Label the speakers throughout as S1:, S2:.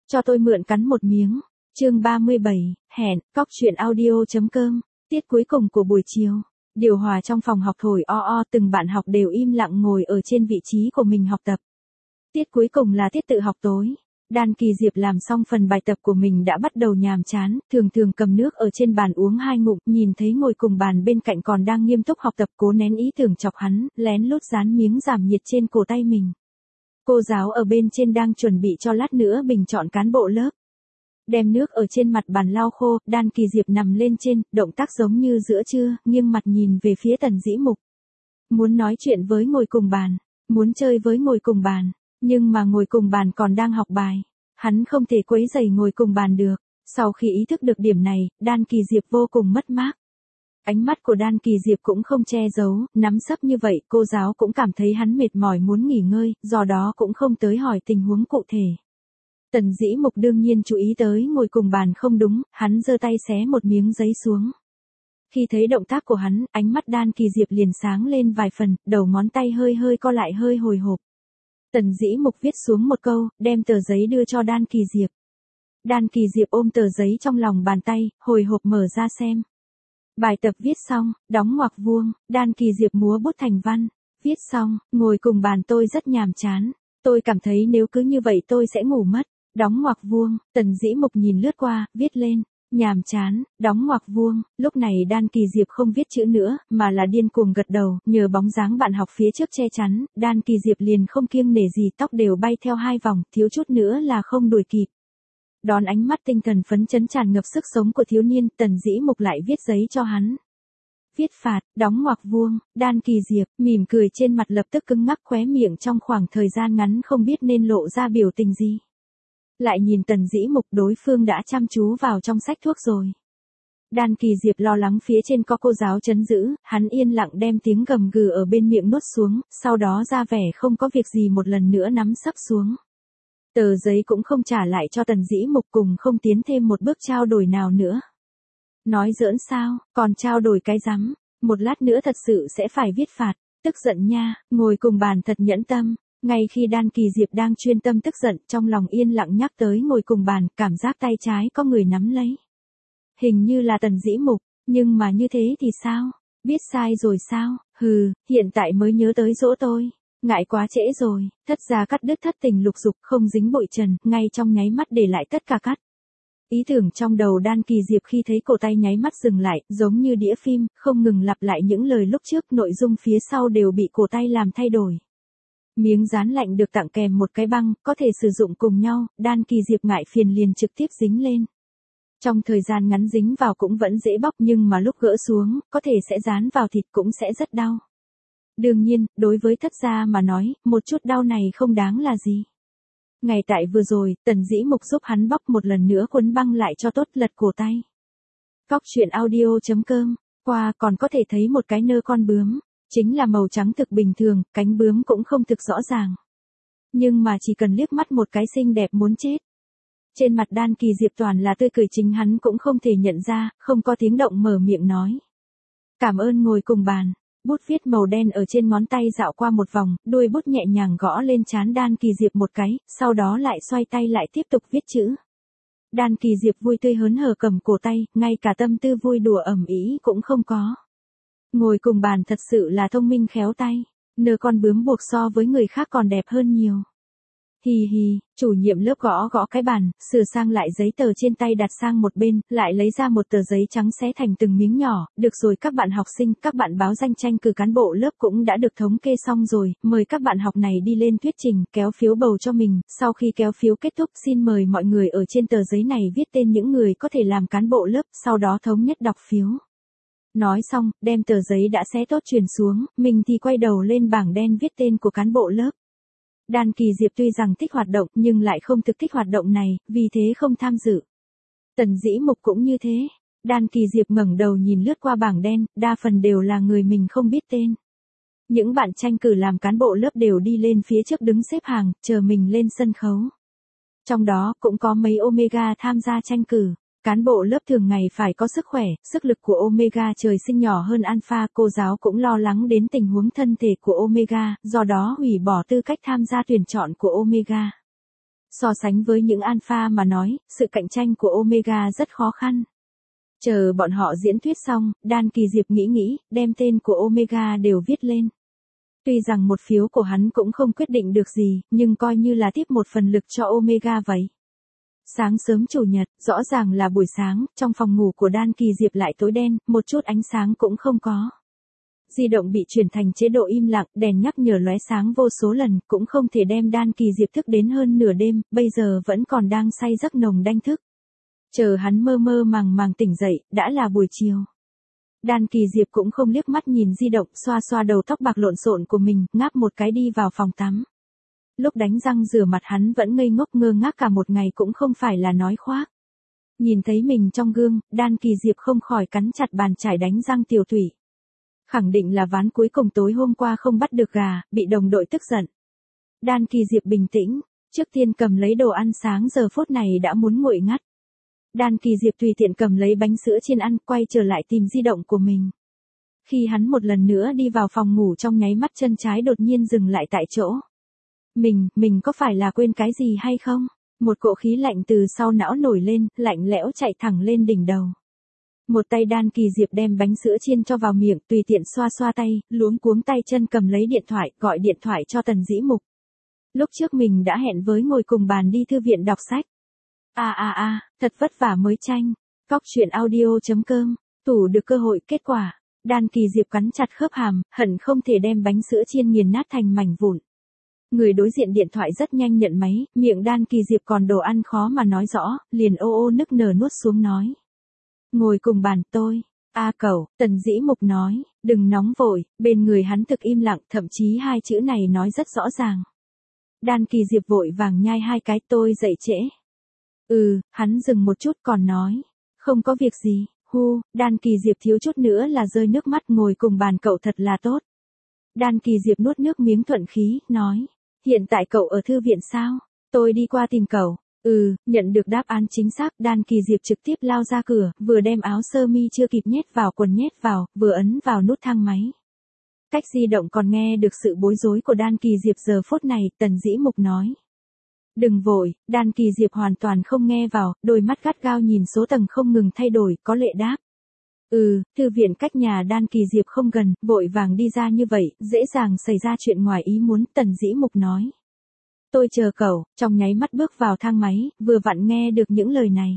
S1: Cho tôi mượn cắn một miếng. Chương 37, hẹn, cóc truyện audio.com. Tiết cuối cùng của buổi chiều. Điều hòa trong phòng học thổi từng bạn học đều im lặng ngồi ở trên vị trí của mình học tập. Tiết cuối cùng là tiết tự học tối. Đan Kỳ Diệp làm xong phần bài tập của mình đã bắt đầu nhàm chán, thường cầm nước ở trên bàn uống 2 ngụm, nhìn thấy ngồi cùng bàn bên cạnh còn đang nghiêm túc học tập, cố nén ý tưởng chọc hắn, lén lút dán miếng giảm nhiệt trên cổ tay mình. Cô giáo ở bên trên đang chuẩn bị cho lát nữa bình chọn cán bộ lớp. Đem nước ở trên mặt bàn lau khô, Đan Kỳ Diệp nằm lên trên, động tác giống như giữa trưa, nghiêng mặt nhìn về phía Tần Dĩ Mục. Muốn nói chuyện với ngồi cùng bàn, muốn chơi với ngồi cùng bàn, nhưng mà ngồi cùng bàn còn đang học bài. Hắn không thể quấy rầy ngồi cùng bàn được. Sau khi ý thức được điểm này, Đan Kỳ Diệp vô cùng mất mát. Ánh mắt của Đan Kỳ Diệp cũng không che giấu, nắm sấp như vậy, cô giáo cũng cảm thấy hắn mệt mỏi muốn nghỉ ngơi, do đó cũng không tới hỏi tình huống cụ thể. Tần Dĩ Mục đương nhiên chú ý tới ngồi cùng bàn không đúng, hắn giơ tay xé một miếng giấy xuống. Khi thấy động tác của hắn, ánh mắt Đan Kỳ Diệp liền sáng lên vài phần, đầu ngón tay hơi co lại hơi hồi hộp. Tần Dĩ Mục viết xuống một câu, đem tờ giấy đưa cho Đan Kỳ Diệp. Đan Kỳ Diệp ôm tờ giấy trong lòng bàn tay, hồi hộp mở ra xem. Bài tập viết xong, đóng ngoặc vuông, Đan Kỳ Diệp múa bút thành văn. Viết xong, ngồi cùng bàn tôi rất nhàm chán. Tôi cảm thấy nếu cứ như vậy tôi sẽ ngủ mất. Đóng ngoặc vuông, Tần Dĩ Mục nhìn lướt qua, viết lên. Nhàm chán, đóng ngoặc vuông, lúc này Đan Kỳ Diệp không viết chữ nữa, mà là điên cuồng gật đầu, nhờ bóng dáng bạn học phía trước che chắn, Đan Kỳ Diệp liền không kiêng nể gì, tóc đều bay theo 2 vòng, thiếu chút nữa là không đuổi kịp. Đón ánh mắt tinh thần phấn chấn tràn ngập sức sống của thiếu niên, Tần Dĩ Mục lại viết giấy cho hắn. Viết phạt, đóng ngoặc vuông, Đan Kỳ Diệp, mỉm cười trên mặt lập tức cứng ngắc, khóe miệng trong khoảng thời gian ngắn không biết nên lộ ra biểu tình gì. Lại nhìn Tần Dĩ Mục, đối phương đã chăm chú vào trong sách thuốc rồi. Đan Kỳ Diệp lo lắng phía trên có cô giáo trấn giữ, hắn yên lặng đem tiếng gầm gừ ở bên miệng nuốt xuống, sau đó ra vẻ không có việc gì một lần nữa nắm sấp xuống. Tờ giấy cũng không trả lại cho Tần Dĩ Mục, cùng không tiến thêm một bước trao đổi nào nữa. Nói giỡn sao, còn trao đổi cái rắm, một lát nữa thật sự sẽ phải viết phạt, tức giận nha, ngồi cùng bàn thật nhẫn tâm. Ngay khi Đan Kỳ Diệp đang chuyên tâm tức giận, trong lòng yên lặng nhắc tới ngồi cùng bàn, cảm giác tay trái có người nắm lấy. Hình như là Tần Dĩ Mục, nhưng mà như thế thì sao? Biết sai rồi sao? Hừ, hiện tại mới nhớ tới dỗ tôi. Ngại quá trễ rồi, thất gia cắt đứt thất tình lục dục, không dính bụi trần, ngay trong nháy mắt để lại tất cả cắt. Ý tưởng trong đầu Đan Kỳ Diệp khi thấy cổ tay nháy mắt dừng lại, giống như đĩa phim, không ngừng lặp lại những lời lúc trước, nội dung phía sau đều bị cổ tay làm thay đổi. Miếng dán lạnh được tặng kèm một cái băng, có thể sử dụng cùng nhau, Đan Kỳ Diệp ngại phiền liền trực tiếp dính lên. Trong thời gian ngắn dính vào cũng vẫn dễ bóc, nhưng mà lúc gỡ xuống, có thể sẽ dán vào thịt cũng sẽ rất đau. Đương nhiên, đối với thất gia mà nói, một chút đau này không đáng là gì. Ngày tại vừa rồi, Tần Dĩ Mục giúp hắn bóc một lần nữa quấn băng lại cho tốt, lật cổ tay. Cóc truyện audio.com, qua còn có thể thấy một cái nơ con bướm. Chính là màu trắng thực bình thường, cánh bướm cũng không thực rõ ràng. Nhưng mà chỉ cần liếc mắt một cái xinh đẹp muốn chết. Trên mặt Đan Kỳ Diệp toàn là tươi cười, chính hắn cũng không thể nhận ra, không có tiếng động mở miệng nói. Cảm ơn ngồi cùng bàn. Bút viết màu đen ở trên ngón tay dạo qua một vòng, đuôi bút nhẹ nhàng gõ lên trán Đan Kỳ Diệp một cái, sau đó lại xoay tay lại tiếp tục viết chữ. Đan Kỳ Diệp vui tươi hớn hở cầm cổ tay, ngay cả tâm tư vui đùa ầm ĩ cũng không có. Ngồi cùng bàn thật sự là thông minh khéo tay, nơ con bướm buộc so với người khác còn đẹp hơn nhiều. Hì hì, chủ nhiệm lớp gõ gõ cái bàn, sửa sang lại giấy tờ trên tay đặt sang một bên, lại lấy ra một tờ giấy trắng xé thành từng miếng nhỏ, được rồi các bạn học sinh, các bạn báo danh tranh cử cán bộ lớp cũng đã được thống kê xong rồi, mời các bạn học này đi lên thuyết trình, kéo phiếu bầu cho mình, sau khi kéo phiếu kết thúc xin mời mọi người ở trên tờ giấy này viết tên những người có thể làm cán bộ lớp, sau đó thống nhất đọc phiếu. Nói xong, đem tờ giấy đã xé tốt truyền xuống, mình thì quay đầu lên bảng đen viết tên của cán bộ lớp. Đan Kỳ Diệp tuy rằng thích hoạt động nhưng lại không thực thích hoạt động này, vì thế không tham dự. Tần Dĩ Mục cũng như thế. Đan Kỳ Diệp ngẩng đầu nhìn lướt qua bảng đen, đa phần đều là người mình không biết tên. Những bạn tranh cử làm cán bộ lớp đều đi lên phía trước đứng xếp hàng, chờ mình lên sân khấu. Trong đó cũng có mấy Omega tham gia tranh cử. Cán bộ lớp thường ngày phải có sức khỏe, sức lực của Omega trời sinh nhỏ hơn Alpha, cô giáo cũng lo lắng đến tình huống thân thể của Omega, do đó hủy bỏ tư cách tham gia tuyển chọn của Omega. So sánh với những alpha mà nói, sự cạnh tranh của Omega rất khó khăn. Chờ bọn họ diễn thuyết xong, Đan Kỳ Diệp nghĩ, đem tên của Omega đều viết lên. Tuy rằng một phiếu của hắn cũng không quyết định được gì, nhưng coi như là tiếp một phần lực cho Omega vậy. Sáng sớm chủ nhật, rõ ràng là buổi sáng, trong phòng ngủ của Đan Kỳ Diệp lại tối đen, một chút ánh sáng cũng không có. Di động bị chuyển thành chế độ im lặng, đèn nhắc nhở lóe sáng vô số lần, cũng không thể đem Đan Kỳ Diệp thức đến hơn nửa đêm, bây giờ vẫn còn đang say giấc nồng đanh thức. Chờ hắn mơ mơ màng màng tỉnh dậy, đã là buổi chiều. Đan Kỳ Diệp cũng không liếc mắt nhìn di động, xoa xoa đầu tóc bạc lộn xộn của mình, ngáp một cái đi vào phòng tắm. Lúc đánh răng rửa mặt hắn vẫn ngây ngốc ngơ ngác cả một ngày cũng không phải là nói khoác. Nhìn thấy mình trong gương, Đan Kỳ Diệp không khỏi cắn chặt bàn chải đánh răng tiểu thủy. Khẳng định là ván cuối cùng tối hôm qua không bắt được gà, bị đồng đội tức giận. Đan Kỳ Diệp bình tĩnh, trước tiên cầm lấy đồ ăn sáng giờ phút này đã muốn nguội ngắt. Đan Kỳ Diệp tùy tiện cầm lấy bánh sữa chiên ăn, quay trở lại tìm di động của mình. Khi hắn một lần nữa đi vào phòng ngủ trong nháy mắt chân trái đột nhiên dừng lại tại chỗ. Mình có phải là quên cái gì hay không? Một cỗ khí lạnh từ sau não nổi lên, lạnh lẽo chạy thẳng lên đỉnh đầu. Một tay Đan Kỳ Diệp đem bánh sữa chiên cho vào miệng, tùy tiện xoa xoa tay, luống cuống tay chân cầm lấy điện thoại, gọi điện thoại cho Tần Dĩ Mục. Lúc trước mình đã hẹn với ngồi cùng bàn đi thư viện đọc sách. Thật vất vả mới tranh. Cóc truyện audio.com, tủ được cơ hội kết quả. Đan Kỳ Diệp cắn chặt khớp hàm, hận không thể đem bánh sữa chiên nghiền nát thành mảnh vụn. Người đối diện điện thoại rất nhanh nhận máy, miệng Đan Kỳ Diệp còn đồ ăn khó mà nói rõ, liền ô nức nở nuốt xuống nói. Ngồi cùng bàn tôi. Cậu, Tần Dĩ Mục nói, đừng nóng vội, bên người hắn thực im lặng, thậm chí hai chữ này nói rất rõ ràng. Đan Kỳ Diệp vội vàng nhai hai cái, tôi dậy trễ. Hắn dừng một chút còn nói, không có việc gì, Đan Kỳ Diệp thiếu chút nữa là rơi nước mắt, ngồi cùng bàn cậu thật là tốt. Đan Kỳ Diệp nuốt nước miếng thuận khí, nói, hiện tại cậu ở thư viện sao? Tôi đi qua tìm cậu. Nhận được đáp án chính xác, Đan Kỳ Diệp trực tiếp lao ra cửa, vừa đem áo sơ mi chưa kịp nhét vào quần nhét vào, vừa ấn vào nút thang máy. Cách di động còn nghe được sự bối rối của Đan Kỳ Diệp giờ phút này, Tần Dĩ Mục nói. Đừng vội, Đan Kỳ Diệp hoàn toàn không nghe vào, đôi mắt gắt gao nhìn số tầng không ngừng thay đổi, có lệ đáp. Thư viện cách nhà Đan Kỳ Diệp không gần, vội vàng đi ra như vậy, dễ dàng xảy ra chuyện ngoài ý muốn, Tần Dĩ Mục nói. Tôi chờ cậu, trong nháy mắt bước vào thang máy, vừa vặn nghe được những lời này.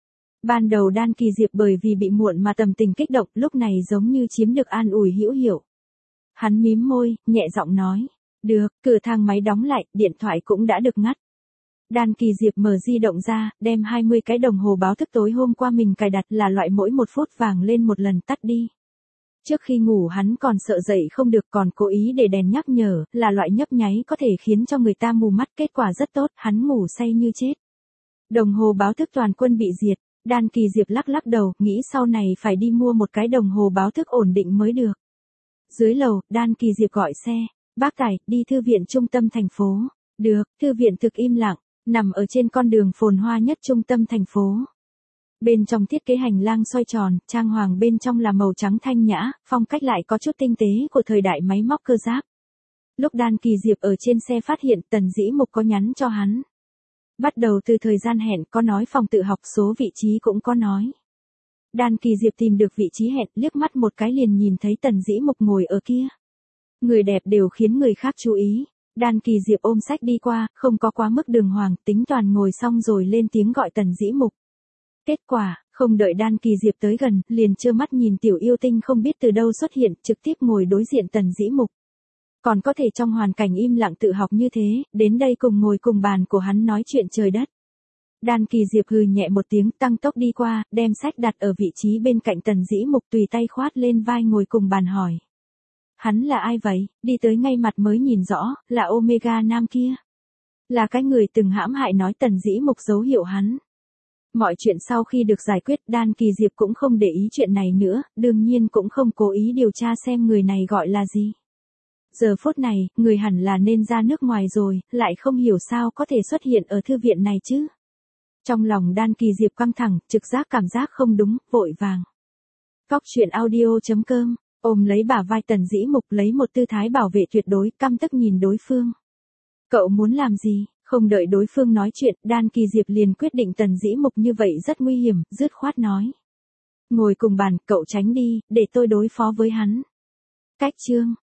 S1: Ban đầu Đan Kỳ Diệp bởi vì bị muộn mà tâm tình kích động, lúc này giống như chiếm được an ủi hữu hiệu. Hắn mím môi, nhẹ giọng nói. Được, cửa thang máy đóng lại, điện thoại cũng đã được ngắt. Đan Kỳ Diệp mở di động ra, đem 20 cái đồng hồ báo thức tối hôm qua mình cài đặt là loại mỗi 1 phút vàng lên một lần tắt đi. Trước khi ngủ hắn còn sợ dậy không được, còn cố ý để đèn nhắc nhở, là loại nhấp nháy có thể khiến cho người ta mù mắt, kết quả rất tốt, hắn ngủ say như chết. Đồng hồ báo thức toàn quân bị diệt, Đan Kỳ Diệp lắc lắc đầu, nghĩ sau này phải đi mua một cái đồng hồ báo thức ổn định mới được. Dưới lầu, Đan Kỳ Diệp gọi xe, bác tài, đi thư viện trung tâm thành phố. Được, thư viện thực im lặng, nằm ở trên con đường phồn hoa nhất trung tâm thành phố. Bên trong thiết kế hành lang xoay tròn, trang hoàng bên trong là màu trắng thanh nhã, phong cách lại có chút tinh tế của thời đại máy móc cơ giáp. Lúc Đan Kỳ Diệp ở trên xe phát hiện Tần Dĩ Mục có nhắn cho hắn. Bắt đầu từ thời gian hẹn có nói phòng tự học, số vị trí cũng có nói. Đan Kỳ Diệp tìm được vị trí hẹn, liếc mắt một cái liền nhìn thấy Tần Dĩ Mục ngồi ở kia. Người đẹp đều khiến người khác chú ý. Đan Kỳ Diệp ôm sách đi qua, không có quá mức đường hoàng, tính toàn ngồi xong rồi lên tiếng gọi Tần Dĩ Mục. Kết quả, không đợi Đan Kỳ Diệp tới gần, liền trơ mắt nhìn tiểu yêu tinh không biết từ đâu xuất hiện, trực tiếp ngồi đối diện Tần Dĩ Mục. Còn có thể trong hoàn cảnh im lặng tự học như thế, đến đây cùng ngồi cùng bàn của hắn nói chuyện trời đất. Đan Kỳ Diệp hừ nhẹ một tiếng, tăng tốc đi qua, đem sách đặt ở vị trí bên cạnh Tần Dĩ Mục, tùy tay khoát lên vai ngồi cùng bàn hỏi. Hắn là ai vậy? Đi tới ngay mặt mới nhìn rõ, là Omega nam kia. Là cái người từng hãm hại, nói Tần Dĩ Mục dấu hiệu hắn. Mọi chuyện sau khi được giải quyết, Đan Kỳ Diệp cũng không để ý chuyện này nữa, đương nhiên cũng không cố ý điều tra xem người này gọi là gì. Giờ phút này, người hẳn là nên ra nước ngoài rồi, lại không hiểu sao có thể xuất hiện ở thư viện này chứ. Trong lòng Đan Kỳ Diệp căng thẳng, trực giác cảm giác không đúng, vội vàng. Cóc truyện audio.com, ôm lấy bả vai Tần Dĩ Mục, lấy một tư thái bảo vệ tuyệt đối, căm tức nhìn đối phương. Cậu muốn làm gì? Không đợi đối phương nói chuyện, Đan Kỳ Diệp liền quyết định Tần Dĩ Mục như vậy rất nguy hiểm, dứt khoát nói. Ngồi cùng bàn, cậu tránh đi, để tôi đối phó với hắn. Cách chương